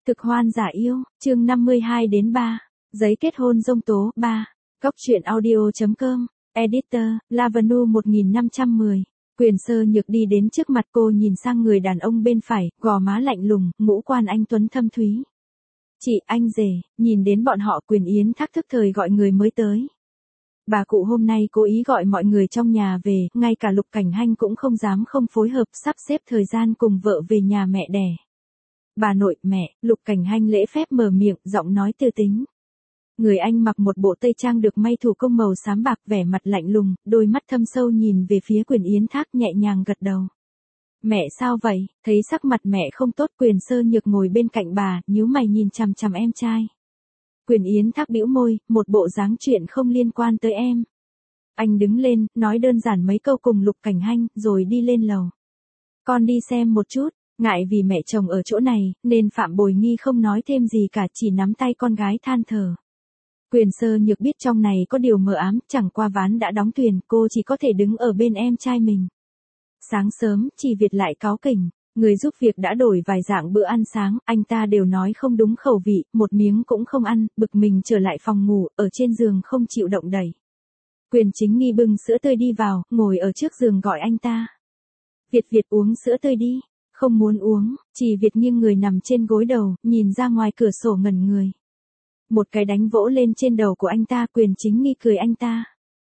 Cực hoan giả yêu, chương 52-3, giấy kết hôn dông tố, 3, góc truyện audio.com, editor, Lavanu 1510, Quyền Sơ Nhược đi đến trước mặt cô nhìn sang người đàn ông bên phải, gò má lạnh lùng, ngũ quan anh tuấn thâm thúy. Chị, anh rể, nhìn đến bọn họ Quyền Yến Thác thức thời gọi người mới tới. Bà cụ hôm nay cố ý gọi mọi người trong nhà về, ngay cả Lục Cảnh Hanh cũng không dám không phối hợp sắp xếp thời gian cùng vợ về nhà mẹ đẻ. Bà nội, mẹ, Lục Cảnh Hanh lễ phép mở miệng, giọng nói tư tính. Người anh mặc một bộ tây trang được may thủ công màu xám bạc, vẻ mặt lạnh lùng, đôi mắt thâm sâu nhìn về phía Quyền Yến Thác, nhẹ nhàng gật đầu. Mẹ sao vậy? Thấy sắc mặt mẹ không tốt, Quyền Sơ Nhược ngồi bên cạnh bà, nhíu mày nhìn chằm chằm em trai. Quyền Yến Thác bĩu môi, một bộ dáng chuyện không liên quan tới em. Anh đứng lên, nói đơn giản mấy câu cùng Lục Cảnh Hanh, rồi đi lên lầu. Con đi xem một chút. Ngại vì mẹ chồng ở chỗ này, nên Phạm Bồi Nghi không nói thêm gì cả, chỉ nắm tay con gái than thở. Quyền Sơ Nhược biết trong này có điều mờ ám, chẳng qua ván đã đóng thuyền, cô chỉ có thể đứng ở bên em trai mình. Sáng sớm, Chỉ Việt lại cáu kỉnh, người giúp việc đã đổi vài dạng bữa ăn sáng, anh ta đều nói không đúng khẩu vị, một miếng cũng không ăn, bực mình trở lại phòng ngủ, ở trên giường không chịu động đậy. Quyền Chính Nghi bưng sữa tươi đi vào, ngồi ở trước giường gọi anh ta. Việt uống sữa tươi đi. Không muốn uống, Chỉ Việt nghiêng người nằm trên gối đầu, nhìn ra ngoài cửa sổ ngẩn người. Một cái đánh vỗ lên trên đầu của anh ta, Quyền Chính Nghi cười anh ta.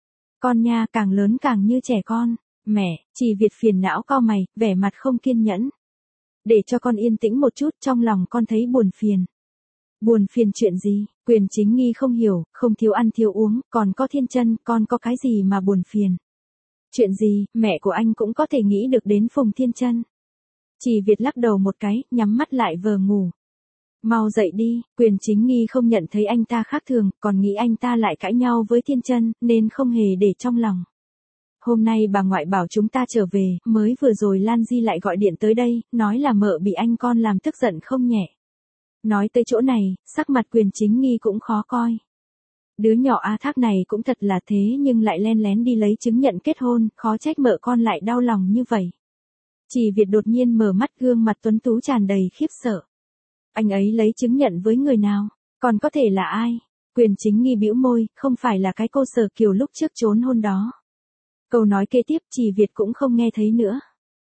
Con nha, càng lớn càng như trẻ con. Mẹ, Chỉ Việt phiền não cau mày, vẻ mặt không kiên nhẫn. Để cho con yên tĩnh một chút, trong lòng con thấy buồn phiền. Buồn phiền chuyện gì? Quyền Chính Nghi không hiểu, không thiếu ăn thiếu uống, còn có Thiên Chân, con có cái gì mà buồn phiền? Chuyện gì, mẹ của anh cũng có thể nghĩ được đến Phùng Thiên Chân. Chỉ Việt lắc đầu một cái, nhắm mắt lại vờ ngủ. Mau dậy đi, Quyền Chính Nghi không nhận thấy anh ta khác thường, còn nghĩ anh ta lại cãi nhau với Thiên Chân, nên không hề để trong lòng. Hôm nay bà ngoại bảo chúng ta trở về, mới vừa rồi Lan Di lại gọi điện tới đây, nói là mợ bị anh con làm tức giận không nhẹ. Nói tới chỗ này, sắc mặt Quyền Chính Nghi cũng khó coi. Đứa nhỏ A Thác này cũng thật là thế, nhưng lại len lén đi lấy chứng nhận kết hôn, khó trách mợ con lại đau lòng như vậy. Chỉ Việt đột nhiên mở mắt, gương mặt tuấn tú tràn đầy khiếp sợ. Anh ấy lấy chứng nhận với người nào? Còn có thể là ai? Quyền Chính Nghi bĩu môi, không phải là cái cô Sở Kiều lúc trước trốn hôn đó. Câu nói kế tiếp Chỉ Việt cũng không nghe thấy nữa.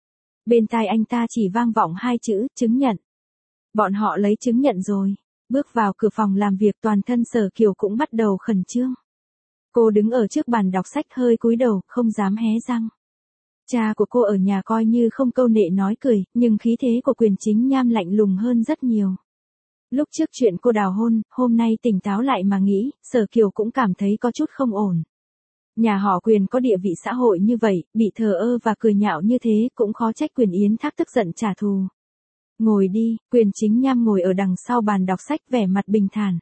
Bên tai anh ta chỉ vang vọng hai chữ, chứng nhận. Bọn họ lấy chứng nhận rồi. Bước vào cửa phòng làm việc, toàn thân Sở Kiều cũng bắt đầu khẩn trương. Cô đứng ở trước bàn đọc sách hơi cúi đầu, không dám hé răng. Cha của cô ở nhà coi như không câu nệ nói cười, nhưng khí thế của Quyền Chính Nham lạnh lùng hơn rất nhiều. Lúc trước chuyện cô đào hôn, hôm nay tỉnh táo lại mà nghĩ, Sở Kiều cũng cảm thấy có chút không ổn. Nhà họ Quyền có địa vị xã hội như vậy, bị thờ ơ và cười nhạo như thế cũng khó trách Quyền Yến Thác tức giận trả thù. Ngồi đi, Quyền Chính Nham ngồi ở đằng sau bàn đọc sách, vẻ mặt bình thản.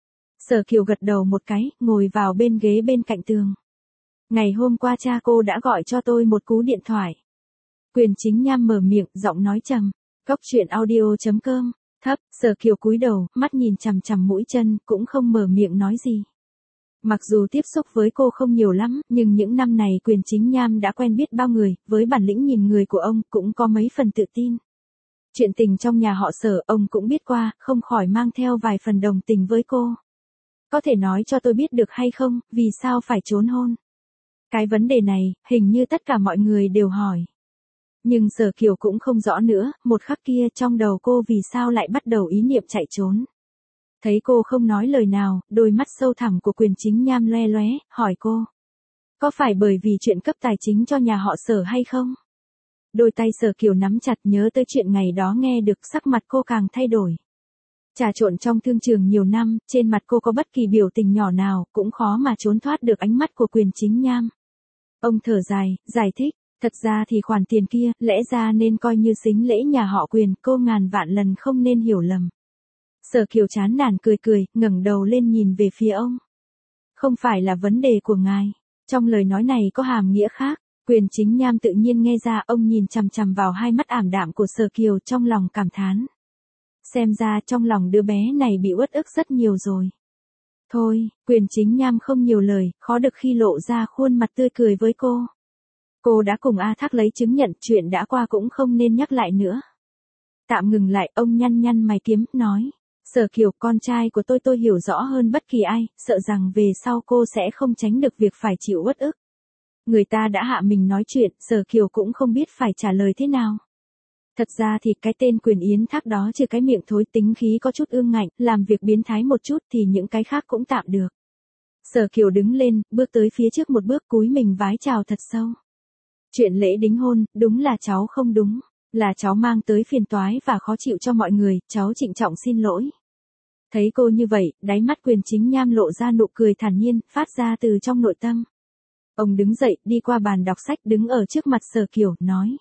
Sở Kiều gật đầu một cái, ngồi vào bên ghế bên cạnh tường. Ngày hôm qua cha cô đã gọi cho tôi một cú điện thoại. Quyền Chính Nham mở miệng, giọng nói trầm. Góc truyện audio.com, thấp, Sở Kiều cúi đầu, mắt nhìn chằm chằm mũi chân, cũng không mở miệng nói gì. Mặc dù tiếp xúc với cô không nhiều lắm, nhưng những năm này Quyền Chính Nham đã quen biết bao người, với bản lĩnh nhìn người của ông, cũng có mấy phần tự tin. Chuyện tình trong nhà họ Sở, ông cũng biết qua, không khỏi mang theo vài phần đồng tình với cô. Có thể nói cho tôi biết được hay không, vì sao phải trốn hôn? Cái vấn đề này, hình như tất cả mọi người đều hỏi. Nhưng Sở Kiều cũng không rõ nữa, một khắc kia trong đầu cô vì sao lại bắt đầu ý niệm chạy trốn. Thấy cô không nói lời nào, đôi mắt sâu thẳm của Quyền Chính Nham loe loé, hỏi cô. Có phải bởi vì chuyện cấp tài chính cho nhà họ Sở hay không? Đôi tay Sở Kiều nắm chặt, nhớ tới chuyện ngày đó nghe được, sắc mặt cô càng thay đổi. Trà trộn trong thương trường nhiều năm, trên mặt cô có bất kỳ biểu tình nhỏ nào, cũng khó mà trốn thoát được ánh mắt của Quyền Chính Nham. Ông thở dài, giải thích, thật ra thì khoản tiền kia, lẽ ra nên coi như sính lễ nhà họ Quyền, cô ngàn vạn lần không nên hiểu lầm. Sở Kiều chán nản cười, ngẩng đầu lên nhìn về phía ông. Không phải là vấn đề của ngài. Trong lời nói này có hàm nghĩa khác. Quyền Chính Nham tự nhiên nghe ra, ông nhìn chằm chằm vào hai mắt ảm đạm của Sở Kiều, trong lòng cảm thán. Xem ra trong lòng đứa bé này bị uất ức rất nhiều rồi. Thôi, Quyền Chính Nham không nhiều lời, khó được khi lộ ra khuôn mặt tươi cười với cô. Cô đã cùng A Thác lấy chứng nhận, chuyện đã qua cũng không nên nhắc lại nữa. Tạm ngừng lại, ông nhăn nhăn mày kiếm, nói. Sở Kiều, con trai của tôi hiểu rõ hơn bất kỳ ai, sợ rằng về sau cô sẽ không tránh được việc phải chịu uất ức. Người ta đã hạ mình nói chuyện, Sở Kiều cũng không biết phải trả lời thế nào. Thật ra thì cái tên Quyền Yến Thác đó trừ cái miệng thối tính khí có chút ương ngạnh, làm việc biến thái một chút thì những cái khác cũng tạm được. Sở Kiều đứng lên, bước tới phía trước một bước cúi mình vái chào thật sâu. Chuyện lễ đính hôn, đúng là cháu không đúng, là cháu mang tới phiền toái và khó chịu cho mọi người, cháu trịnh trọng xin lỗi. Thấy cô như vậy, đáy mắt Quyền Chính Nham lộ ra nụ cười thản nhiên, phát ra từ trong nội tâm. Ông đứng dậy, đi qua bàn đọc sách đứng ở trước mặt Sở Kiều, nói.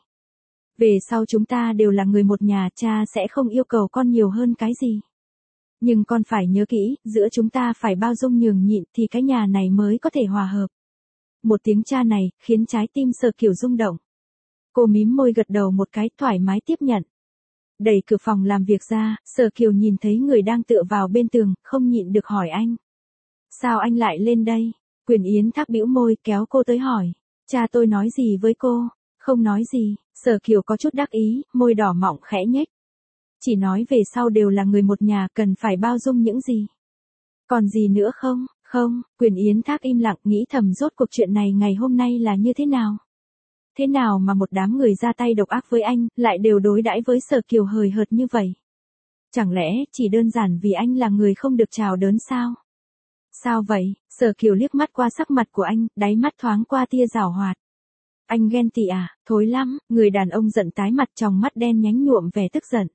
Về sau chúng ta đều là người một nhà, cha sẽ không yêu cầu con nhiều hơn cái gì. Nhưng con phải nhớ kỹ, giữa chúng ta phải bao dung nhường nhịn thì cái nhà này mới có thể hòa hợp. Một tiếng cha này, khiến trái tim Sở Kiều rung động. Cô mím môi gật đầu một cái, thoải mái tiếp nhận. Đẩy cửa phòng làm việc ra, Sở Kiều nhìn thấy người đang tựa vào bên tường, không nhịn được hỏi anh. Sao anh lại lên đây? Quyền Yến Thác bĩu môi kéo cô tới hỏi. Cha tôi nói gì với cô? Không nói gì, Sở Kiều có chút đắc ý, môi đỏ mọng khẽ nhếch. Chỉ nói về sau đều là người một nhà, cần phải bao dung những gì. Còn gì nữa không? Không, Quyền Yến Thác im lặng nghĩ thầm rốt cuộc chuyện này ngày hôm nay là như thế nào? Thế nào mà một đám người ra tay độc ác với anh, lại đều đối đãi với Sở Kiều hời hợt như vậy? Chẳng lẽ chỉ đơn giản vì anh là người không được chào đớn sao? Sao vậy? Sở Kiều liếc mắt qua sắc mặt của anh, đáy mắt thoáng qua tia giảo hoạt. Anh ghen tị à? Thối lắm, người đàn ông giận tái mặt, tròng mắt đen nhánh nhuộm vẻ tức giận.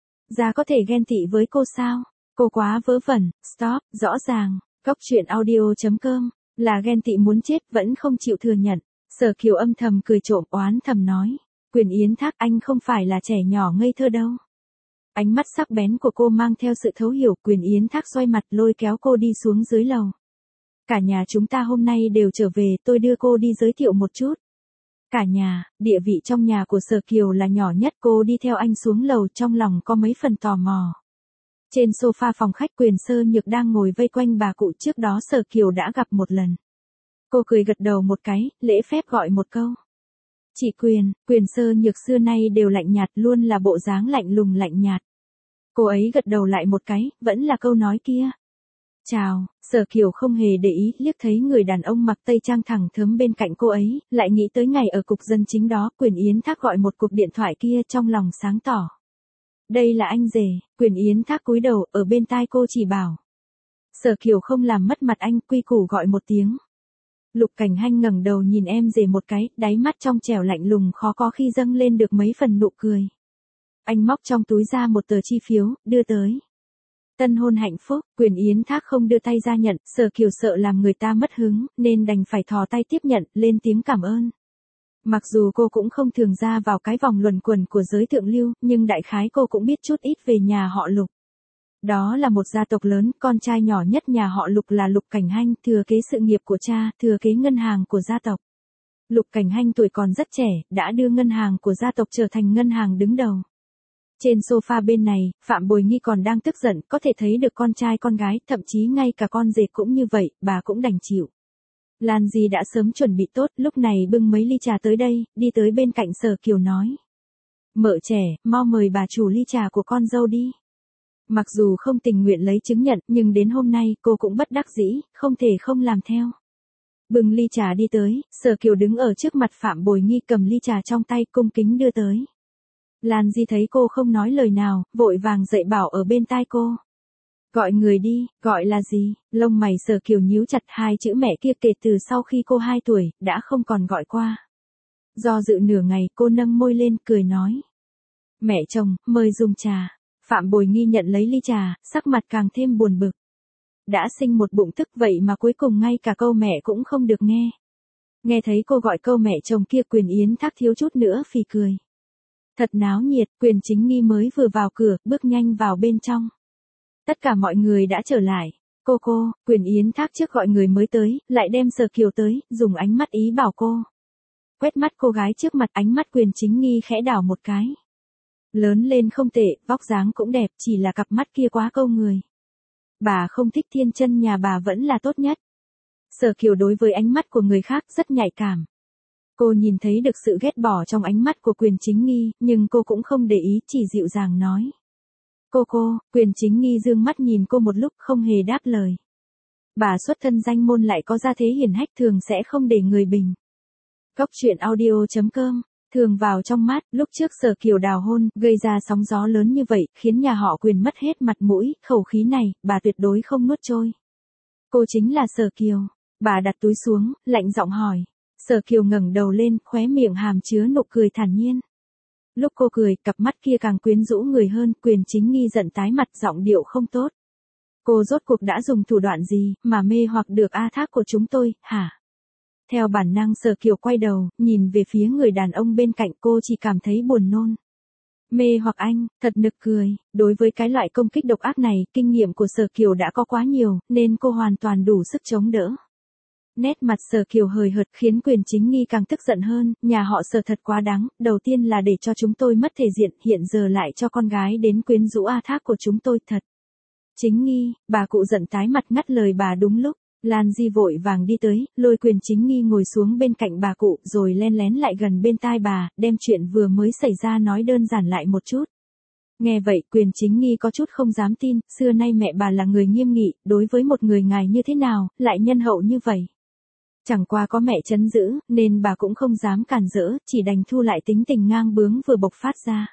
Ra có thể ghen tị với cô sao? Cô quá vớ vẩn, stop, rõ ràng. Góc truyện audio.com, là ghen tị muốn chết vẫn không chịu thừa nhận. Sở Kiều âm thầm cười trộm oán thầm nói. Quyền Yến Thác, anh không phải là trẻ nhỏ ngây thơ đâu. Ánh mắt sắc bén của cô mang theo sự thấu hiểu. Quyền Yến Thác xoay mặt lôi kéo cô đi xuống dưới lầu. Cả nhà chúng ta hôm nay đều trở về, tôi đưa cô đi giới thiệu một chút. Cả nhà, địa vị trong nhà của Sở Kiều là nhỏ nhất, cô đi theo anh xuống lầu trong lòng có mấy phần tò mò. Trên sofa phòng khách Quyền Sơ Nhược đang ngồi vây quanh bà cụ trước đó Sở Kiều đã gặp một lần. Cô cười gật đầu một cái, lễ phép gọi một câu. Chị Quyền, Quyền Sơ Nhược xưa nay đều lạnh nhạt, luôn là bộ dáng lạnh lùng lạnh nhạt. Cô ấy gật đầu lại một cái, vẫn là câu nói kia. Chào, Sở Kiều không hề để ý, liếc thấy người đàn ông mặc tây trang thẳng thớm bên cạnh cô ấy, lại nghĩ tới ngày ở cục dân chính đó, Quyền Yến Thác gọi một cuộc điện thoại kia trong lòng sáng tỏ. Đây là anh rể, Quyền Yến Thác cúi đầu, ở bên tai cô chỉ bảo. Sở Kiều không làm mất mặt anh, quy củ gọi một tiếng. Lục Cảnh Hanh ngẩng đầu nhìn em rể một cái, đáy mắt trong trẻo lạnh lùng khó có khi dâng lên được mấy phần nụ cười. Anh móc trong túi ra một tờ chi phiếu, đưa tới. Tân hôn hạnh phúc, Quyền Yến Thác không đưa tay ra nhận, Sở Kiều sợ làm người ta mất hứng, nên đành phải thò tay tiếp nhận, lên tiếng cảm ơn. Mặc dù cô cũng không thường ra vào cái vòng luẩn quẩn của giới thượng lưu, nhưng đại khái cô cũng biết chút ít về nhà họ Lục. Đó là một gia tộc lớn, con trai nhỏ nhất nhà họ Lục là Lục Cảnh Hanh, thừa kế sự nghiệp của cha, thừa kế ngân hàng của gia tộc. Lục Cảnh Hanh tuổi còn rất trẻ, đã đưa ngân hàng của gia tộc trở thành ngân hàng đứng đầu. Trên sofa bên này, Phạm Bồi Nghi còn đang tức giận, có thể thấy được con trai con gái, thậm chí ngay cả con rể cũng như vậy, bà cũng đành chịu. Lan Di đã sớm chuẩn bị tốt, lúc này bưng mấy ly trà tới đây, đi tới bên cạnh Sở Kiều nói. Mợ trẻ, mau mời bà chủ ly trà của con dâu đi. Mặc dù không tình nguyện lấy chứng nhận, nhưng đến hôm nay cô cũng bất đắc dĩ, không thể không làm theo. Bưng ly trà đi tới, Sở Kiều đứng ở trước mặt Phạm Bồi Nghi cầm ly trà trong tay cung kính đưa tới. Lan Di thấy cô không nói lời nào, vội vàng dậy bảo ở bên tai cô. Gọi người đi, gọi là gì? Lông mày Sở Kiều nhíu chặt, hai chữ mẹ kia kể từ sau khi cô 2 tuổi, đã không còn gọi qua. Do dự nửa ngày, cô nâng môi lên, cười nói. Mẹ chồng, mời dùng trà. Phạm Bồi Nghi nhận lấy ly trà, sắc mặt càng thêm buồn bực. Đã sinh một bụng tức vậy mà cuối cùng ngay cả câu mẹ cũng không được nghe. Nghe thấy cô gọi câu mẹ chồng kia, Quyền Yến Thác thiếu chút nữa phì cười. Thật náo nhiệt, Quyền Chính Nghi mới vừa vào cửa, bước nhanh vào bên trong. Tất cả mọi người đã trở lại. Cô, Quyền Yến Thác trước gọi người mới tới, lại đem Sở Kiều tới, dùng ánh mắt ý bảo cô. Quét mắt cô gái trước mặt, ánh mắt Quyền Chính Nghi khẽ đảo một cái. Lớn lên không tệ, vóc dáng cũng đẹp, chỉ là cặp mắt kia quá câu người. Bà không thích Thiên Chân nhà bà vẫn là tốt nhất. Sở Kiều đối với ánh mắt của người khác rất nhạy cảm. Cô nhìn thấy được sự ghét bỏ trong ánh mắt của Quyền Chính Nghi, nhưng cô cũng không để ý, chỉ dịu dàng nói. Cô, Quyền Chính Nghi dương mắt nhìn cô một lúc không hề đáp lời. Bà xuất thân danh môn lại có gia thế hiển hách thường sẽ không để người bình. Góc truyện audio.com. Thường vào trong mắt, lúc trước Sở Kiều đào hôn, gây ra sóng gió lớn như vậy, khiến nhà họ Quyền mất hết mặt mũi, khẩu khí này, bà tuyệt đối không nuốt trôi. Cô chính là Sở Kiều. Bà đặt túi xuống, lạnh giọng hỏi. Sở Kiều ngẩng đầu lên, khóe miệng hàm chứa nụ cười thản nhiên. Lúc cô cười, cặp mắt kia càng quyến rũ người hơn, Quyền Chính Nghi giận tái mặt, giọng điệu không tốt. Cô rốt cuộc đã dùng thủ đoạn gì, mà mê hoặc được A Thác của chúng tôi, hả? Theo bản năng Sở Kiều quay đầu, nhìn về phía người đàn ông bên cạnh, cô chỉ cảm thấy buồn nôn. Mê hoặc anh, thật nực cười, đối với cái loại công kích độc ác này, kinh nghiệm của Sở Kiều đã có quá nhiều, nên cô hoàn toàn đủ sức chống đỡ. Nét mặt Sở Kiều hời hợt khiến Quyền Chính Nghi càng tức giận hơn, nhà họ Sở thật quá đáng, đầu tiên là để cho chúng tôi mất thể diện, hiện giờ lại cho con gái đến quyến rũ A Thác của chúng tôi thật. Chính Nghi, bà cụ giận tái mặt ngắt lời bà đúng lúc. Lan Di vội vàng đi tới, lôi Quyền Chính Nghi ngồi xuống bên cạnh bà cụ, rồi len lén lại gần bên tai bà, đem chuyện vừa mới xảy ra nói đơn giản lại một chút. Nghe vậy, Quyền Chính Nghi có chút không dám tin, xưa nay mẹ bà là người nghiêm nghị, đối với một người ngài như thế nào, lại nhân hậu như vậy. Chẳng qua có mẹ trấn giữ, nên bà cũng không dám cản rỡ, chỉ đành thu lại tính tình ngang bướng vừa bộc phát ra.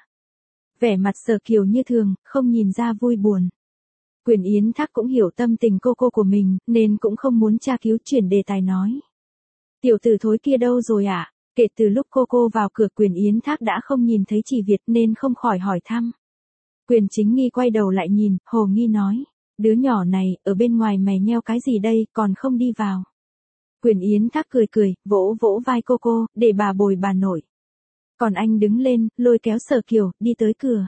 Vẻ mặt Sở Kiều như thường, không nhìn ra vui buồn. Quyền Yến Thác cũng hiểu tâm tình cô của mình, nên cũng không muốn tra cứu chuyển đề tài nói. Tiểu tử thối kia đâu rồi ạ? Kể từ lúc cô vào cửa Quyền Yến Thác đã không nhìn thấy Chỉ Việt nên không khỏi hỏi thăm. Quyền Chính Nghi quay đầu lại nhìn, hồ nghi nói. Đứa nhỏ này, ở bên ngoài mày nheo cái gì đây, còn không đi vào. Quyền Yến Thác cười, vỗ vai cô, để bà bồi bà nội. Còn anh đứng lên, lôi kéo Sở Kiều, đi tới cửa.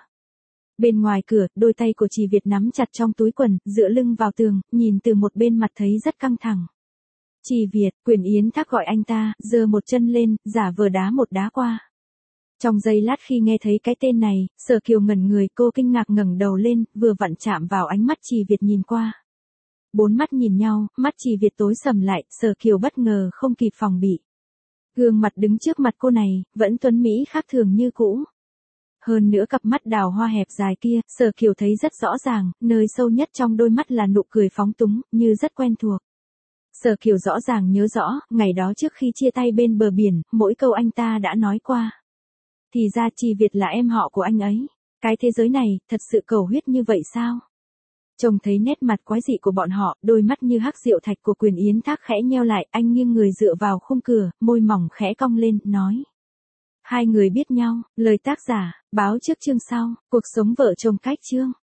Bên ngoài cửa, đôi tay của Chỉ Việt nắm chặt trong túi quần, dựa lưng vào tường, nhìn từ một bên mặt thấy rất căng thẳng. Chỉ Việt, Quyền Yến Thác gọi anh ta, giơ một chân lên, giả vờ đá một đá qua. Trong giây lát khi nghe thấy cái tên này, Sở Kiều ngẩn người, cô kinh ngạc ngẩng đầu lên, vừa vặn chạm vào ánh mắt Chỉ Việt nhìn qua. Bốn mắt nhìn nhau, mắt Chỉ Việt tối sầm lại, Sở Kiều bất ngờ không kịp phòng bị. Gương mặt đứng trước mặt cô này, vẫn tuấn mỹ khác thường như cũ. Hơn nữa cặp mắt đào hoa hẹp dài kia, Sở Kiều thấy rất rõ ràng, nơi sâu nhất trong đôi mắt là nụ cười phóng túng, như rất quen thuộc. Sở Kiều rõ ràng nhớ rõ, ngày đó trước khi chia tay bên bờ biển, mỗi câu anh ta đã nói qua. Thì ra Chỉ Việt là em họ của anh ấy. Cái thế giới này, thật sự cầu huyết như vậy sao? Trông thấy nét mặt quái dị của bọn họ, đôi mắt như hắc rượu thạch của Quyền Yến Thác khẽ nheo lại, anh nghiêng người dựa vào khung cửa, môi mỏng khẽ cong lên, nói. Hai người biết nhau, lời tác giả, báo trước chương sau, cuộc sống vợ chồng cách chương.